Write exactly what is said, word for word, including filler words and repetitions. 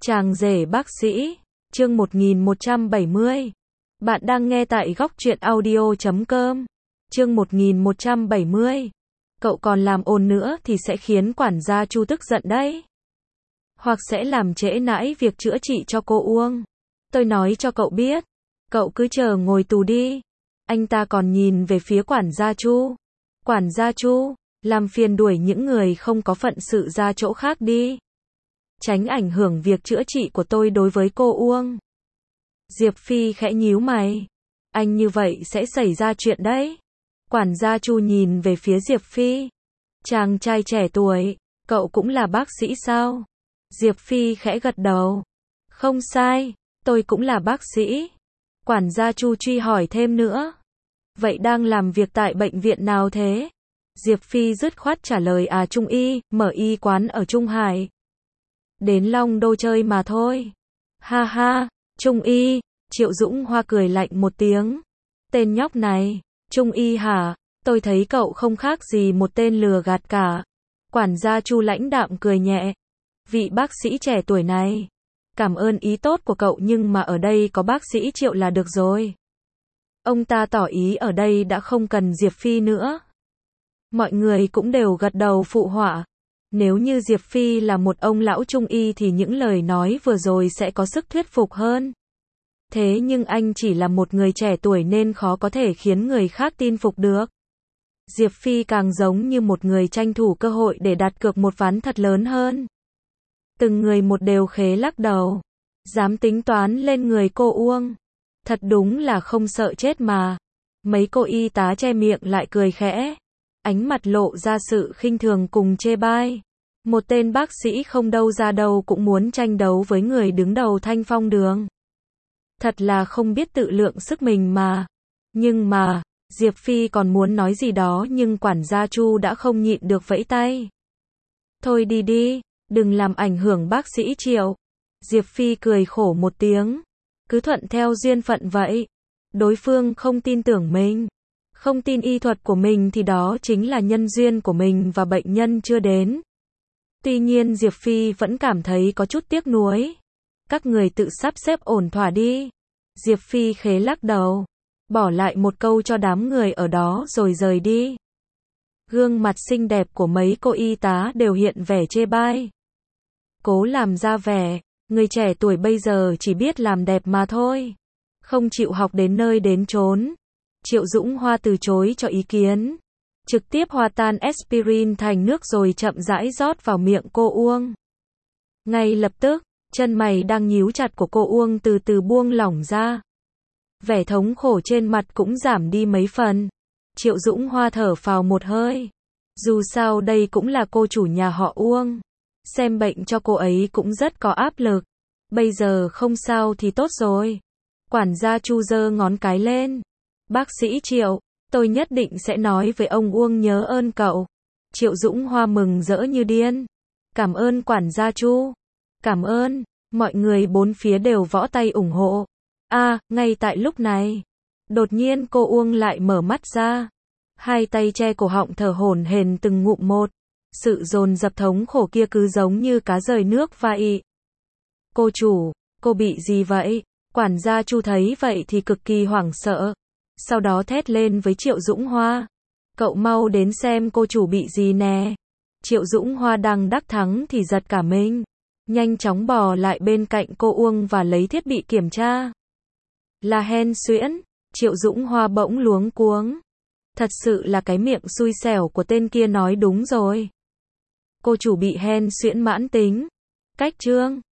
Chàng rể bác sĩ, chương một nghìn một trăm bảy mươi. Bạn đang nghe tại góc truyện audio chấm com. Chương một nghìn một trăm bảy mươi. Cậu còn làm ồn nữa thì sẽ khiến quản gia Chu tức giận đấy. Hoặc sẽ làm trễ nải việc chữa trị cho cô Uông. Tôi nói cho cậu biết, cậu cứ chờ ngồi tù đi. Anh ta còn nhìn về phía quản gia Chu. Quản gia Chu, làm phiền đuổi những người không có phận sự ra chỗ khác đi. Tránh ảnh hưởng việc chữa trị của tôi đối với cô Uông. Diệp Phi khẽ nhíu mày. Anh như vậy sẽ xảy ra chuyện đấy. Quản gia Chu nhìn về phía Diệp Phi. Chàng trai trẻ tuổi, cậu cũng là bác sĩ sao? Diệp Phi khẽ gật đầu. Không sai, tôi cũng là bác sĩ. Quản gia Chu truy hỏi thêm nữa. Vậy đang làm việc tại bệnh viện nào thế? Diệp Phi dứt khoát trả lời à Trung Y, mở y quán ở Trung Hải. Đến Long Đô chơi mà thôi. Ha ha, Trung Y, Triệu Dũng Hoa cười lạnh một tiếng. Tên nhóc này, Trung Y hả? Tôi thấy cậu không khác gì một tên lừa gạt cả. Quản gia Chu lãnh đạm cười nhẹ. Vị bác sĩ trẻ tuổi này, cảm ơn ý tốt của cậu nhưng mà ở đây có bác sĩ Triệu là được rồi. Ông ta tỏ ý ở đây đã không cần Diệp Phi nữa. Mọi người cũng đều gật đầu phụ họa. Nếu như Diệp Phi là một ông lão Trung Y thì những lời nói vừa rồi sẽ có sức thuyết phục hơn. Thế nhưng anh chỉ là một người trẻ tuổi nên khó có thể khiến người khác tin phục được. Diệp Phi càng giống như một người tranh thủ cơ hội để đặt cược một ván thật lớn hơn. Từng người một đều khế lắc đầu. Dám tính toán lên người cô Uông. Thật đúng là không sợ chết mà. Mấy cô y tá che miệng lại cười khẽ. Ánh mặt lộ ra sự khinh thường cùng chê bai. Một tên bác sĩ không đâu ra đâu cũng muốn tranh đấu với người đứng đầu Thanh Phong Đường. Thật là không biết tự lượng sức mình mà. Nhưng mà, Diệp Phi còn muốn nói gì đó nhưng quản gia Chu đã không nhịn được vẫy tay. Thôi đi đi, đừng làm ảnh hưởng bác sĩ Triệu. Diệp Phi cười khổ một tiếng. Cứ thuận theo duyên phận vậy. Đối phương không tin tưởng mình. Không tin y thuật của mình thì đó chính là nhân duyên của mình và bệnh nhân chưa đến. Tuy nhiên Diệp Phi vẫn cảm thấy có chút tiếc nuối. Các người tự sắp xếp ổn thỏa đi. Diệp Phi khế lắc đầu. Bỏ lại một câu cho đám người ở đó rồi rời đi. Gương mặt xinh đẹp của mấy cô y tá đều hiện vẻ chê bai. Cố làm ra vẻ, người trẻ tuổi bây giờ chỉ biết làm đẹp mà thôi. Không chịu học đến nơi đến chốn. Triệu Dũng Hoa từ chối cho ý kiến. Trực tiếp hòa tan aspirin thành nước rồi chậm rãi rót vào miệng cô Uông. Ngay lập tức, chân mày đang nhíu chặt của cô Uông từ từ buông lỏng ra. Vẻ thống khổ trên mặt cũng giảm đi mấy phần. Triệu Dũng Hoa thở phào một hơi. Dù sao đây cũng là cô chủ nhà họ Uông. Xem bệnh cho cô ấy cũng rất có áp lực. Bây giờ không sao thì tốt rồi. Quản gia Chu giơ ngón cái lên. Bác sĩ Triệu, tôi nhất định sẽ nói với ông Uông nhớ ơn cậu. Triệu Dũng Hoa mừng rỡ như điên. Cảm ơn quản gia Chu. Cảm ơn. Mọi người bốn phía đều võ tay ủng hộ. À, ngay tại lúc này. Đột nhiên cô Uông lại mở mắt ra. Hai tay che cổ họng thở hổn hển từng ngụm một. Sự dồn dập thống khổ kia cứ giống như cá rời nước vậy. Cô chủ, cô bị gì vậy? Quản gia Chu thấy vậy thì cực kỳ hoảng sợ. Sau đó thét lên với Triệu Dũng Hoa. Cậu mau đến xem cô chủ bị gì nè. Triệu Dũng Hoa đang đắc thắng thì giật cả mình. Nhanh chóng bò lại bên cạnh cô Uông và lấy thiết bị kiểm tra. Là hen suyễn. Triệu Dũng Hoa bỗng luống cuống. Thật sự là cái miệng xui xẻo của tên kia nói đúng rồi. Cô chủ bị hen suyễn mãn tính. Cách chương